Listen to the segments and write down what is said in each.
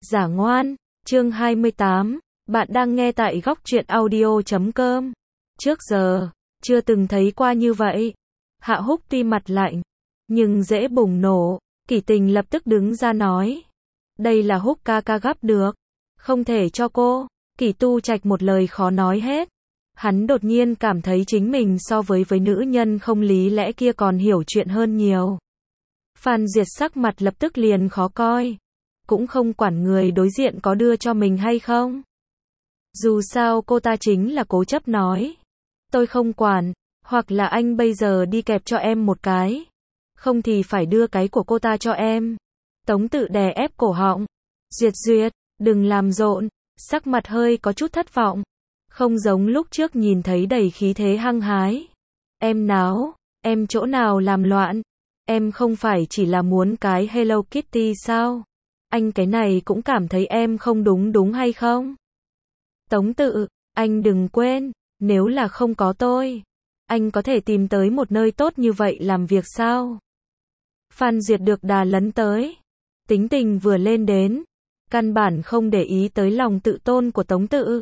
Giả ngoan, chương 28, bạn đang nghe tại góc truyện audio.com. Trước giờ, chưa từng thấy qua như vậy. Hạ Húc tuy mặt lạnh, nhưng dễ bùng nổ. Kỷ Tình lập tức đứng ra nói. Đây là Húc ca ca gắp được. Không thể cho cô. Kỷ Tu Trạch một lời khó nói hết. Hắn đột nhiên cảm thấy chính mình so với nữ nhân không lý lẽ kia còn hiểu chuyện hơn nhiều. Phan Duyệt sắc mặt lập tức liền khó coi. Cũng không quản người đối diện có đưa cho mình hay không. Dù sao cô ta chính là cố chấp nói. Tôi không quản, hoặc là anh bây giờ đi kẹp cho em một cái. Không thì phải đưa cái của cô ta cho em. Tống Tự đè ép cổ họng. Duyệt, đừng làm rộn, sắc mặt hơi có chút thất vọng. Không giống lúc trước nhìn thấy đầy khí thế hăng hái. Em náo, em chỗ nào làm loạn. Em không phải chỉ là muốn cái Hello Kitty sao? Anh cái này cũng cảm thấy em không đúng hay không? Tống Tự, anh đừng quên, nếu là không có tôi, anh có thể tìm tới một nơi tốt như vậy làm việc sao? Phan Duyệt được đà lấn tới, tính tình vừa lên đến, căn bản không để ý tới lòng tự tôn của Tống Tự.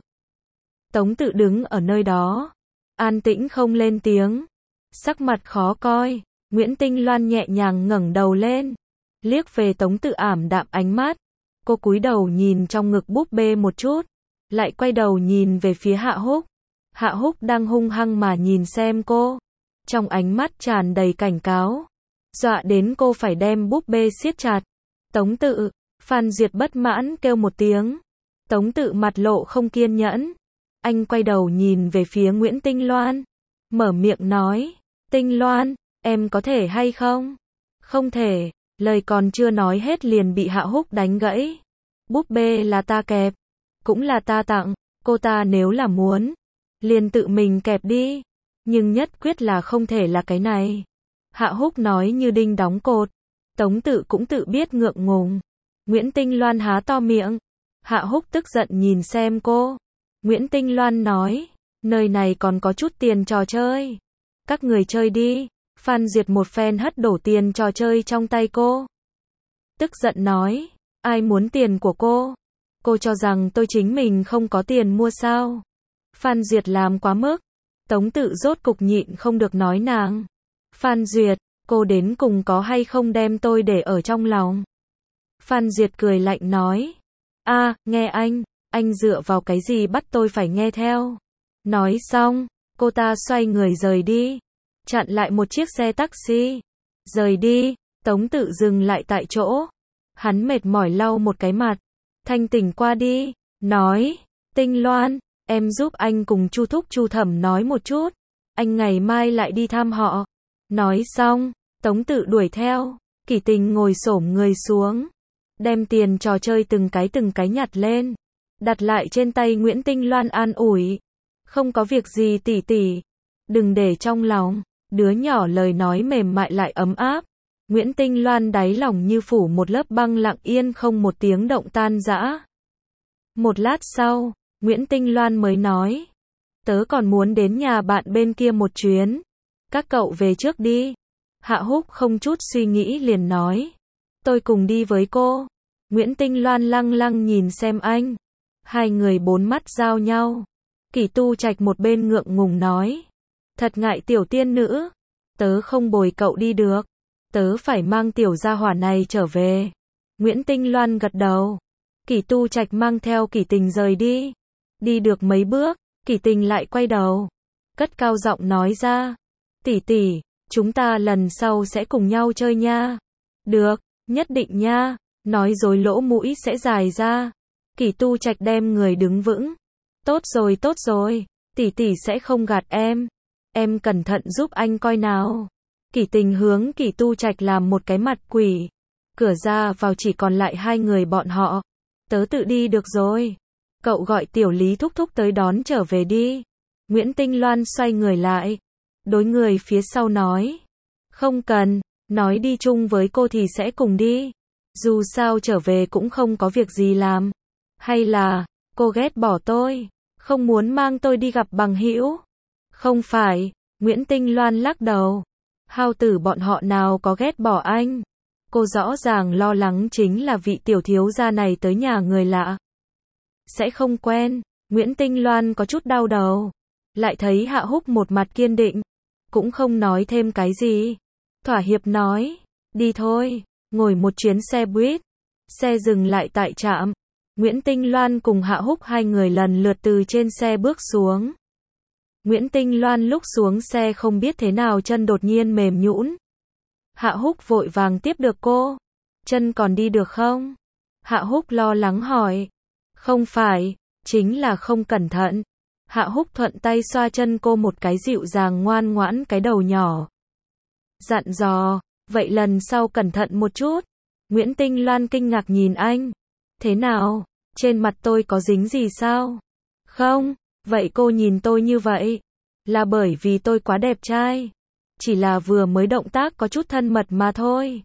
Tống Tự đứng ở nơi đó, an tĩnh không lên tiếng, sắc mặt khó coi. Nguyễn Tinh Loan nhẹ nhàng ngẩng đầu lên, liếc về Tống Tự ảm đạm ánh mắt. Cô cúi đầu nhìn trong ngực búp bê một chút, lại quay đầu nhìn về phía Hạ Húc. Hạ Húc đang hung hăng mà nhìn xem cô, trong ánh mắt tràn đầy cảnh cáo, dọa đến cô phải đem búp bê siết chặt. Tống Tự, Phan Duyệt bất mãn kêu một tiếng. Tống Tự mặt lộ không kiên nhẫn, anh quay đầu nhìn về phía Nguyễn Tinh Loan, mở miệng nói, Tinh Loan, em có thể hay không? Không thể, lời còn chưa nói hết liền bị Hạ Húc đánh gãy. Búp bê là ta kẹp, cũng là ta tặng, cô ta nếu là muốn, liền tự mình kẹp đi, nhưng nhất quyết là không thể là cái này. Hạ Húc nói như đinh đóng cột. Tống Tự cũng tự biết ngượng ngùng. Nguyễn Tinh Loan há to miệng. Hạ Húc tức giận nhìn xem cô. Nguyễn Tinh Loan nói, nơi này còn có chút tiền trò chơi, các người chơi đi. Phan Duyệt một phen hất đổ tiền trò chơi trong tay cô. Tức giận nói, ai muốn tiền của cô? Cô cho rằng tôi chính mình không có tiền mua sao? Phan Duyệt làm quá mức. Tống Tự rốt cục nhịn không được nói nàng. Phan Duyệt, cô đến cùng có hay không đem tôi để ở trong lòng? Phan Duyệt cười lạnh nói, nghe anh dựa vào cái gì bắt tôi phải nghe theo? Nói xong, cô ta xoay người rời đi, chặn lại một chiếc xe taxi. Rời đi, Tống Tự dừng lại tại chỗ. Hắn mệt mỏi lau một cái mặt, thanh tỉnh qua đi, nói, Tinh Loan, em giúp anh cùng Chu Thúc Chu Thẩm nói một chút, anh ngày mai lại đi thăm họ. Nói xong, Tống Tự đuổi theo. Kỷ Tình ngồi xổm người xuống, đem tiền trò chơi từng cái nhặt lên, đặt lại trên tay Nguyễn Tinh Loan an ủi. Không có việc gì tỷ tỷ, đừng để trong lòng. Đứa nhỏ lời nói mềm mại lại ấm áp. Nguyễn Tinh Loan đáy lòng như phủ một lớp băng lặng yên không một tiếng động tan rã. Một lát sau, Nguyễn Tinh Loan mới nói, tớ còn muốn đến nhà bạn bên kia một chuyến, các cậu về trước đi. Hạ Húc không chút suy nghĩ liền nói, tôi cùng đi với cô. Nguyễn Tinh Loan lăng lăng nhìn xem anh. Hai người bốn mắt giao nhau. Kỷ Tu Trạch một bên ngượng ngùng nói, thật ngại tiểu tiên nữ, tớ không bồi cậu đi được, tớ phải mang tiểu gia hỏa này trở về. Nguyễn Tinh Loan gật đầu. Kỷ Tu Trạch mang theo Kỷ Tình rời đi. Đi được mấy bước, Kỷ Tình lại quay đầu, cất cao giọng nói ra, tỷ tỷ, chúng ta lần sau sẽ cùng nhau chơi nha. Được, nhất định nha. Nói dối lỗ mũi sẽ dài ra. Kỷ Tu Trạch đem người đứng vững. Tốt rồi, tỷ tỷ sẽ không gạt em cẩn thận giúp anh coi nào. Kỷ Tình hướng Kỷ Tu Trạch làm một cái mặt quỷ. Cửa ra vào chỉ còn lại hai người bọn họ. Tớ tự đi được rồi, cậu gọi tiểu Lý thúc thúc tới đón trở về đi. Nguyễn Tinh Loan xoay người lại, đối người phía sau nói, không cần, nói đi chung với cô thì sẽ cùng đi, dù sao trở về cũng không có việc gì làm. Hay là cô ghét bỏ tôi, không muốn mang tôi đi gặp bằng hữu? Không phải. Nguyễn Tinh Loan lắc đầu. Hao Tử bọn họ nào có ghét bỏ anh. Cô rõ ràng lo lắng chính là vị tiểu thiếu gia này tới nhà người lạ. Sẽ không quen, Nguyễn Tinh Loan có chút đau đầu. Lại thấy Hạ Húc một mặt kiên định, cũng không nói thêm cái gì. Thỏa hiệp nói, đi thôi, ngồi một chuyến xe buýt. Xe dừng lại tại trạm. Nguyễn Tinh Loan cùng Hạ Húc hai người lần lượt từ trên xe bước xuống. Nguyễn Tinh Loan lúc xuống xe không biết thế nào chân đột nhiên mềm nhũn. Hạ Húc vội vàng tiếp được cô. Chân còn đi được không? Hạ Húc lo lắng hỏi. Không phải, chính là không cẩn thận. Hạ Húc thuận tay xoa chân cô một cái dịu dàng ngoan ngoãn cái đầu nhỏ. Dặn dò, vậy lần sau cẩn thận một chút. Nguyễn Tinh Loan kinh ngạc nhìn anh. Thế nào, trên mặt tôi có dính gì sao? Không, vậy cô nhìn tôi như vậy, là bởi vì tôi quá đẹp trai. Chỉ là vừa mới động tác có chút thân mật mà thôi.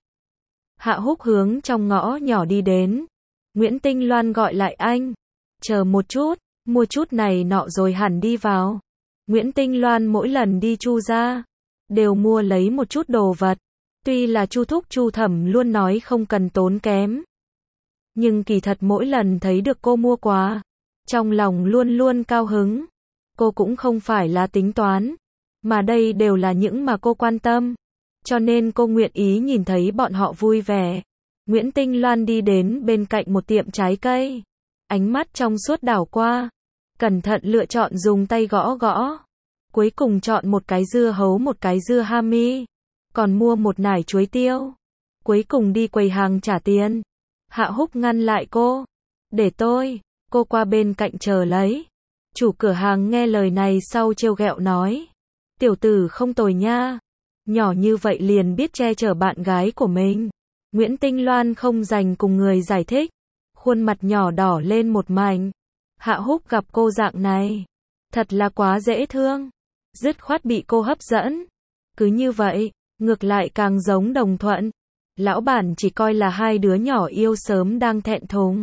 Hạ Húc hướng trong ngõ nhỏ đi đến. Nguyễn Tinh Loan gọi lại anh. Chờ một chút, mua chút này nọ rồi hẳn đi vào. Nguyễn Tinh Loan mỗi lần đi Chu gia, đều mua lấy một chút đồ vật. Tuy là Chu thúc Chu thẩm luôn nói không cần tốn kém. Nhưng kỳ thật mỗi lần thấy được cô mua quà, trong lòng luôn luôn cao hứng. Cô cũng không phải là tính toán, mà đây đều là những mà cô quan tâm. Cho nên cô nguyện ý nhìn thấy bọn họ vui vẻ. Nguyễn Tinh Loan đi đến bên cạnh một tiệm trái cây. Ánh mắt trong suốt đảo qua. Cẩn thận lựa chọn dùng tay gõ gõ. Cuối cùng chọn một cái dưa hấu một cái dưa hami. Còn mua một nải chuối tiêu. Cuối cùng đi quầy hàng trả tiền. Hạ Húc ngăn lại cô. Để tôi, cô qua bên cạnh chờ lấy. Chủ cửa hàng nghe lời này sau trêu ghẹo nói. Tiểu tử không tồi nha. Nhỏ như vậy liền biết che chở bạn gái của mình. Nguyễn Tinh Loan không dành cùng người giải thích. Khuôn mặt nhỏ đỏ lên một mảnh. Hạ Húc gặp cô dạng này, thật là quá dễ thương. Dứt khoát bị cô hấp dẫn. Cứ như vậy, ngược lại càng giống đồng thuận. Lão bản chỉ coi là hai đứa nhỏ yêu sớm đang thẹn thùng.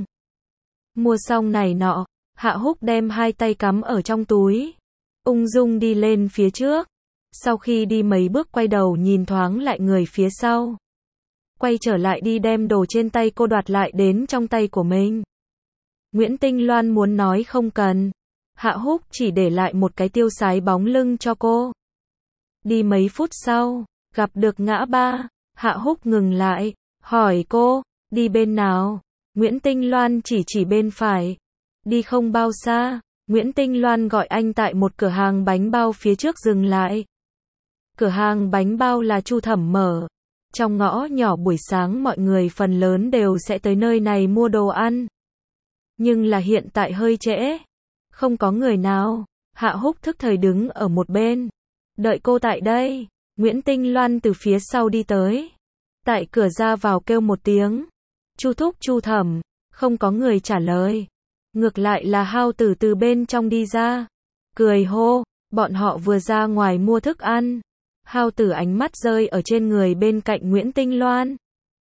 Mua xong này nọ, Hạ Húc đem hai tay cắm ở trong túi. Ung dung đi lên phía trước. Sau khi đi mấy bước quay đầu nhìn thoáng lại người phía sau. Quay trở lại đi đem đồ trên tay cô đoạt lại đến trong tay của mình. Nguyễn Tinh Loan muốn nói không cần. Hạ Húc chỉ để lại một cái tiêu sái bóng lưng cho cô. Đi mấy phút sau, gặp được ngã ba. Hạ Húc ngừng lại, hỏi cô, đi bên nào? Nguyễn Tinh Loan chỉ bên phải. Đi không bao xa, Nguyễn Tinh Loan gọi anh tại một cửa hàng bánh bao phía trước dừng lại. Cửa hàng bánh bao là Chu thẩm mở. Trong ngõ nhỏ buổi sáng mọi người phần lớn đều sẽ tới nơi này mua đồ ăn. Nhưng là hiện tại hơi trễ. Không có người nào. Hạ Húc thức thời đứng ở một bên. Đợi cô tại đây. Nguyễn Tinh Loan từ phía sau đi tới. Tại cửa ra vào kêu một tiếng. Chu thúc Chu thẩm. Không có người trả lời. Ngược lại là Hao Tử từ bên trong đi ra. Cười hô. Bọn họ vừa ra ngoài mua thức ăn. Hao Tử ánh mắt rơi ở trên người bên cạnh Nguyễn Tinh Loan.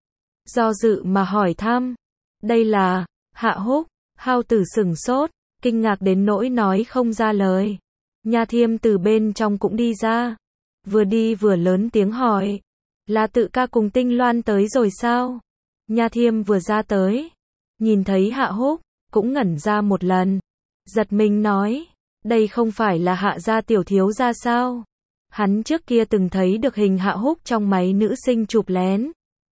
Do dự mà hỏi thăm. Đây là Hạ Húc. Hao Tử sửng sốt. Kinh ngạc đến nỗi nói không ra lời. Nha Thiêm từ bên trong cũng đi ra. Vừa đi vừa lớn tiếng hỏi. Là Tự ca cùng Tinh Loan tới rồi sao? Nha Thiêm vừa ra tới. Nhìn thấy Hạ Húc, cũng ngẩn ra một lần. Giật mình nói. Đây không phải là Hạ gia tiểu thiếu gia sao? Hắn trước kia từng thấy được hình Hạ Húc trong máy nữ sinh chụp lén.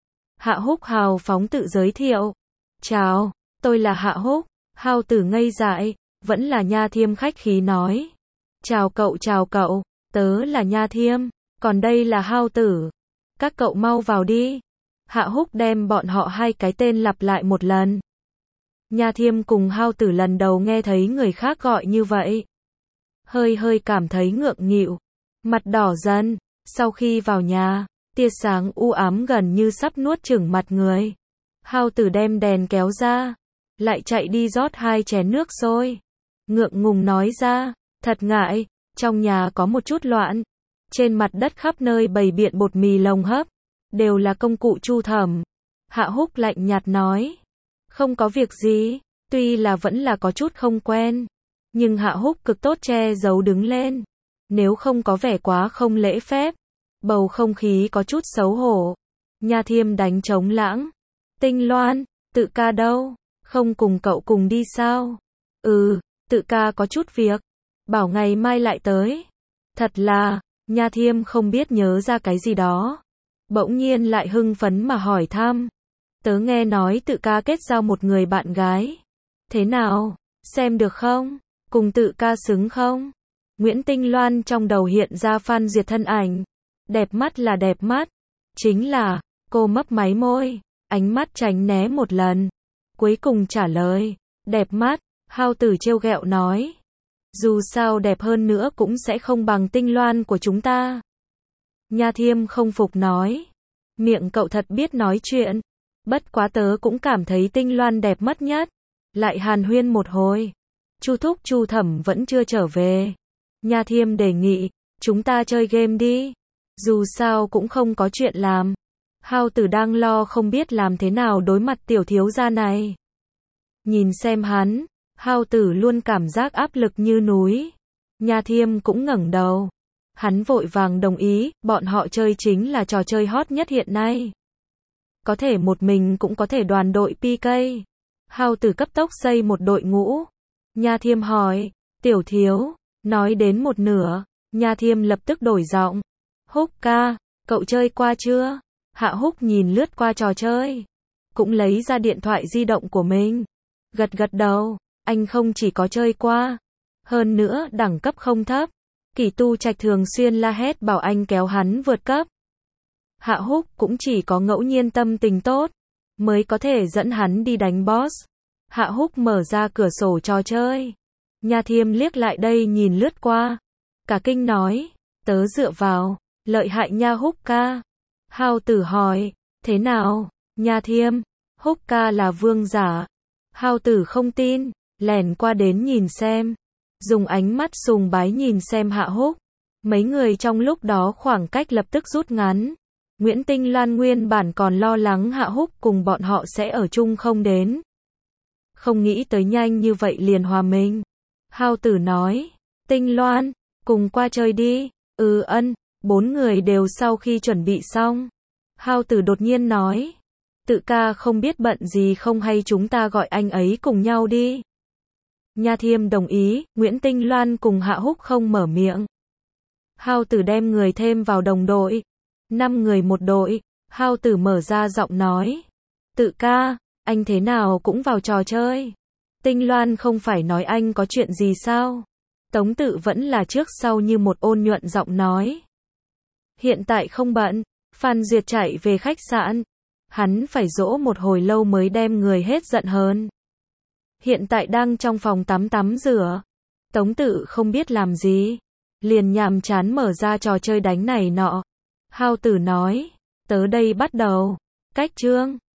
Hạ Húc hào phóng tự giới thiệu. Chào, tôi là Hạ Húc. Hao Tử ngây dại, vẫn là Nha Thiêm khách khí nói. Chào cậu, tớ là Nha Thiêm, còn đây là Hao Tử. Các cậu mau vào đi. Hạ Húc đem bọn họ hai cái tên lặp lại một lần. Nha Thiêm cùng Hao Tử lần đầu nghe thấy người khác gọi như vậy. Hơi cảm thấy ngượng nghịu. Mặt đỏ dần, sau khi vào nhà, tia sáng u ám gần như sắp nuốt chửng mặt người. Hao Tử đem đèn kéo ra, lại chạy đi rót 2 chén nước sôi. Ngượng ngùng nói ra, thật ngại, trong nhà có một chút loạn. Trên mặt đất khắp nơi bày biện bột mì lồng hấp, đều là công cụ Chu thẩm. Hạ Húc lạnh nhạt nói, không có việc gì, tuy là vẫn là có chút không quen. Nhưng Hạ Húc cực tốt che giấu đứng lên. Nếu không có vẻ quá không lễ phép, bầu không khí có chút xấu hổ. Nha Thiêm đánh trống lãng. Tinh Loan, Tự ca đâu? Không cùng cậu cùng đi sao? Tự ca có chút việc. Bảo ngày mai lại tới. Thật là, Nha Thiêm không biết nhớ ra cái gì đó. Bỗng nhiên lại hưng phấn mà hỏi thăm. Tớ nghe nói Tự ca kết giao một người bạn gái. Thế nào? Xem được không? Cùng Tự ca xứng không? Nguyễn Tinh Loan trong đầu hiện ra Phan Duyệt thân ảnh. Đẹp mắt là đẹp mắt. Chính là, cô mấp máy môi, ánh mắt tránh né một lần. Cuối cùng trả lời, đẹp mắt. Hao Tử trêu ghẹo nói. Dù sao đẹp hơn nữa cũng sẽ không bằng Tinh Loan của chúng ta. Nha Thiêm không phục nói. Miệng cậu thật biết nói chuyện. Bất quá tớ cũng cảm thấy Tinh Loan đẹp mắt nhất. Lại hàn huyên một hồi. Chu Thúc Chu Thẩm vẫn chưa trở về. Nha Thiêm đề nghị, chúng ta chơi game đi. Dù sao cũng không có chuyện làm. Hao Tử đang lo không biết làm thế nào đối mặt tiểu thiếu gia này. Nhìn xem hắn, Hao Tử luôn cảm giác áp lực như núi. Nha Thiêm cũng ngẩng đầu. Hắn vội vàng đồng ý, bọn họ chơi chính là trò chơi hot nhất hiện nay. Có thể một mình cũng có thể đoàn đội PK. Hao Tử cấp tốc xây một đội ngũ. Nha Thiêm hỏi, tiểu thiếu, nói đến một nửa, Nha Thiêm lập tức đổi giọng. Húc ca, cậu chơi qua chưa? Hạ Húc nhìn lướt qua trò chơi. Cũng lấy ra điện thoại di động của mình. Gật gật đầu, anh không chỉ có chơi qua. Hơn nữa đẳng cấp không thấp. Kỷ Tu Trạch thường xuyên la hét bảo anh kéo hắn vượt cấp. Hạ Húc cũng chỉ có ngẫu nhiên tâm tình tốt, mới có thể dẫn hắn đi đánh boss. Hạ Húc mở ra cửa sổ trò chơi. Nha Thiêm liếc lại đây nhìn lướt qua. Cả kinh nói, tớ dựa vào, lợi hại nha Húc ca. Hao Tử hỏi, thế nào, Nha Thiêm, Húc ca là vương giả. Hao Tử không tin, lèn qua đến nhìn xem. Dùng ánh mắt sùng bái nhìn xem Hạ Húc. Mấy người trong lúc đó khoảng cách lập tức rút ngắn. Nguyễn Tinh Loan nguyên bản còn lo lắng Hạ Húc cùng bọn họ sẽ ở chung không đến. Không nghĩ tới nhanh như vậy liền hòa mình. Hao Tử nói, Tinh Loan, cùng qua chơi đi. Ân, 4 người đều sau khi chuẩn bị xong. Hao Tử đột nhiên nói, Tự ca không biết bận gì không hay chúng ta gọi anh ấy cùng nhau đi. Nha Thiêm đồng ý, Nguyễn Tinh Loan cùng Hạ Húc không mở miệng. Hao Tử đem người thêm vào đồng đội. 5 người một đội, Hao Tử mở ra giọng nói. Tự ca, anh thế nào cũng vào trò chơi. Tinh Loan không phải nói anh có chuyện gì sao? Tống Tự vẫn là trước sau như một ôn nhuận giọng nói. Hiện tại không bận, Phan Duyệt chạy về khách sạn. Hắn phải dỗ một hồi lâu mới đem người hết giận hơn. Hiện tại đang trong phòng tắm rửa. Tống Tự không biết làm gì, liền nhàm chán mở ra trò chơi đánh này nọ. Hao Tử nói, tớ đây bắt đầu. Cách chương